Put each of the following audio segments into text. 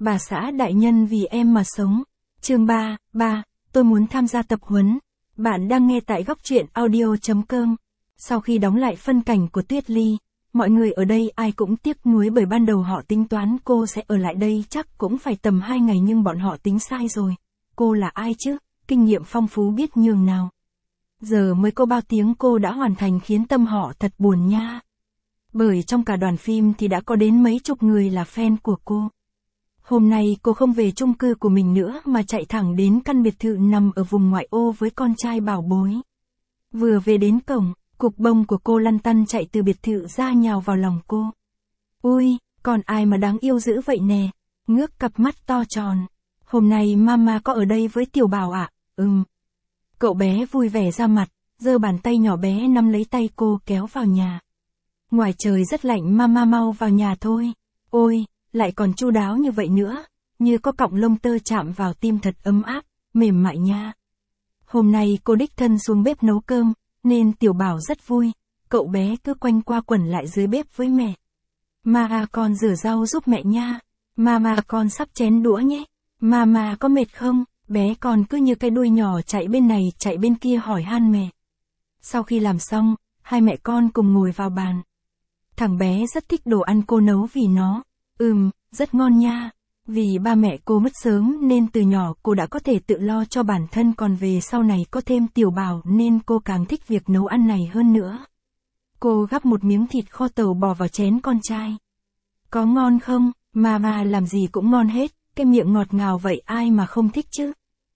Bà xã đại nhân vì em mà sống. Chương 3, tôi muốn tham gia tập huấn. Bạn đang nghe tại góc truyện audio.com. Sau khi đóng lại phân cảnh của Tuyết Ly, mọi người ở đây ai cũng tiếc nuối bởi ban đầu họ tính toán cô sẽ ở lại đây chắc cũng phải tầm 2 ngày nhưng bọn họ tính sai rồi. Cô là ai chứ, kinh nghiệm phong phú biết nhường nào. Giờ mới có bao tiếng cô đã hoàn thành khiến tâm họ thật buồn nha. Bởi trong cả đoàn phim thì đã có đến mấy chục người là fan của cô. Hôm nay cô không về chung cư của mình nữa mà chạy thẳng đến căn biệt thự nằm ở vùng ngoại ô với con trai bảo bối. Vừa về đến cổng, cục bông của cô lăn tăn chạy từ biệt thự ra nhào vào lòng cô. Ui, còn ai mà đáng yêu dữ vậy nè, ngước cặp mắt to tròn. Hôm nay mama có ở đây với tiểu bảo ạ? Cậu bé vui vẻ ra mặt, giơ bàn tay nhỏ bé nắm lấy tay cô kéo vào nhà. Ngoài trời rất lạnh, mama mau vào nhà thôi. Ôi, lại còn chu đáo như vậy nữa, như có cọng lông tơ chạm vào tim thật ấm áp, mềm mại nha. Hôm nay cô đích thân xuống bếp nấu cơm, nên tiểu bảo rất vui, cậu bé cứ quanh qua quẩn lại dưới bếp với mẹ. Mama con rửa rau giúp mẹ nha, mama con sắp chén đũa nhé, mama có mệt không? Bé con cứ như cái đuôi nhỏ chạy bên này chạy bên kia hỏi han mẹ. Sau khi làm xong, hai mẹ con cùng ngồi vào bàn. Thằng bé rất thích đồ ăn cô nấu vì nó, rất ngon nha. Vì ba mẹ cô mất sớm nên từ nhỏ cô đã có thể tự lo cho bản thân, còn về sau này có thêm tiểu bảo nên cô càng thích việc nấu ăn này hơn nữa. Cô gắp một miếng thịt kho tàu bò vào chén con trai. Có ngon không? Mama làm gì cũng ngon hết, cái miệng ngọt ngào vậy ai mà không thích chứ?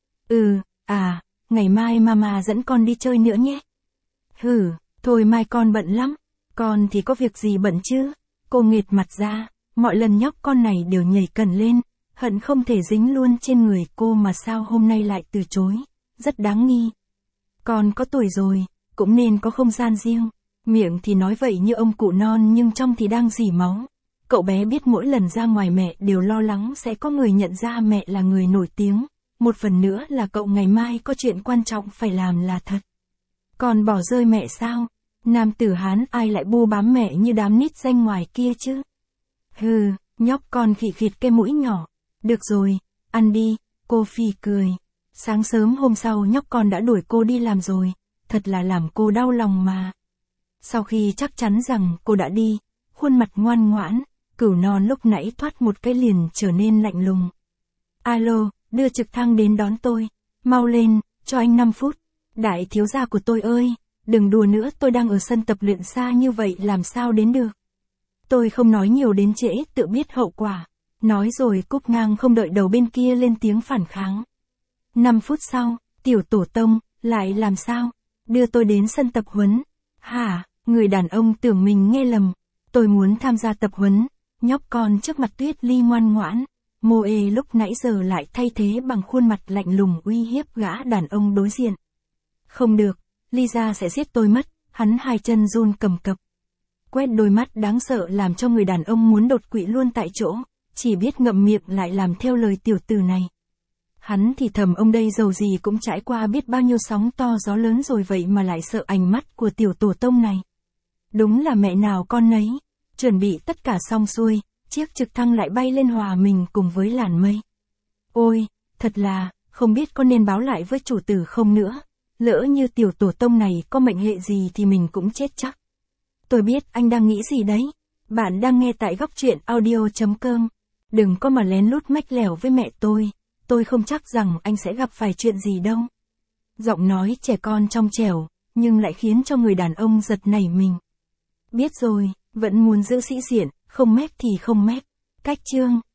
Ngày mai mama dẫn con đi chơi nữa nhé. Thôi mai con bận lắm, con thì có việc gì bận chứ? Cô nghệt mặt ra, mọi lần nhóc con này đều nhảy cẩn lên, hận không thể dính luôn trên người cô mà sao hôm nay lại từ chối, rất đáng nghi. Con có tuổi rồi, cũng nên có không gian riêng, miệng thì nói vậy như ông cụ non nhưng trong thì đang rỉ máu. Cậu bé biết mỗi lần ra ngoài mẹ đều lo lắng sẽ có người nhận ra mẹ là người nổi tiếng, một phần nữa là cậu ngày mai có chuyện quan trọng phải làm là thật. Còn bỏ rơi mẹ sao? Nam tử Hán ai lại bu bám mẹ như đám nít danh ngoài kia chứ? Nhóc con khịt khịt cái mũi nhỏ. Được rồi, ăn đi, cô phì cười. Sáng sớm hôm sau nhóc con đã đuổi cô đi làm rồi, thật là làm cô đau lòng mà. Sau khi chắc chắn rằng cô đã đi, khuôn mặt ngoan ngoãn, Cửu Non lúc nãy thoát một cái liền trở nên lạnh lùng. Alo, đưa trực thăng đến đón tôi, mau lên, cho anh 5 phút. Đại thiếu gia của tôi ơi, đừng đùa nữa, tôi đang ở sân tập luyện xa như vậy làm sao đến được. Tôi không nói nhiều đến trễ, tự biết hậu quả. Nói rồi cúp ngang không đợi đầu bên kia lên tiếng phản kháng. 5 phút sau, tiểu tổ tông, lại làm sao? Đưa tôi đến sân tập huấn. Hả, người đàn ông tưởng mình nghe lầm. Tôi muốn tham gia tập huấn. Nhóc con trước mặt Tuyết Ly ngoan ngoãn. Moe lúc nãy giờ lại thay thế bằng khuôn mặt lạnh lùng uy hiếp gã đàn ông đối diện. Không được, Lisa sẽ giết tôi mất, hắn hai chân run cầm cập. Quét đôi mắt đáng sợ làm cho người đàn ông muốn đột quỵ luôn tại chỗ, chỉ biết ngậm miệng lại làm theo lời tiểu tử này. Hắn thì thầm ông đây dầu gì cũng trải qua biết bao nhiêu sóng to gió lớn rồi vậy mà lại sợ ánh mắt của tiểu tổ tông này. Đúng là mẹ nào con nấy, chuẩn bị tất cả xong xuôi, chiếc trực thăng lại bay lên hòa mình cùng với làn mây. Ôi, thật là, không biết có nên báo lại với chủ tử không nữa, lỡ như tiểu tổ tông này có mệnh hệ gì thì mình cũng chết chắc. Tôi biết anh đang nghĩ gì đấy. Bạn đang nghe tại góc truyện audio.com. Đừng có mà lén lút mách lẻo với mẹ tôi không chắc rằng anh sẽ gặp phải chuyện gì đâu. Giọng nói trẻ con trong trẻo, nhưng lại khiến cho người đàn ông giật nảy mình. Biết rồi, vẫn muốn giữ sĩ diện, không mép thì không mép. Cách chương.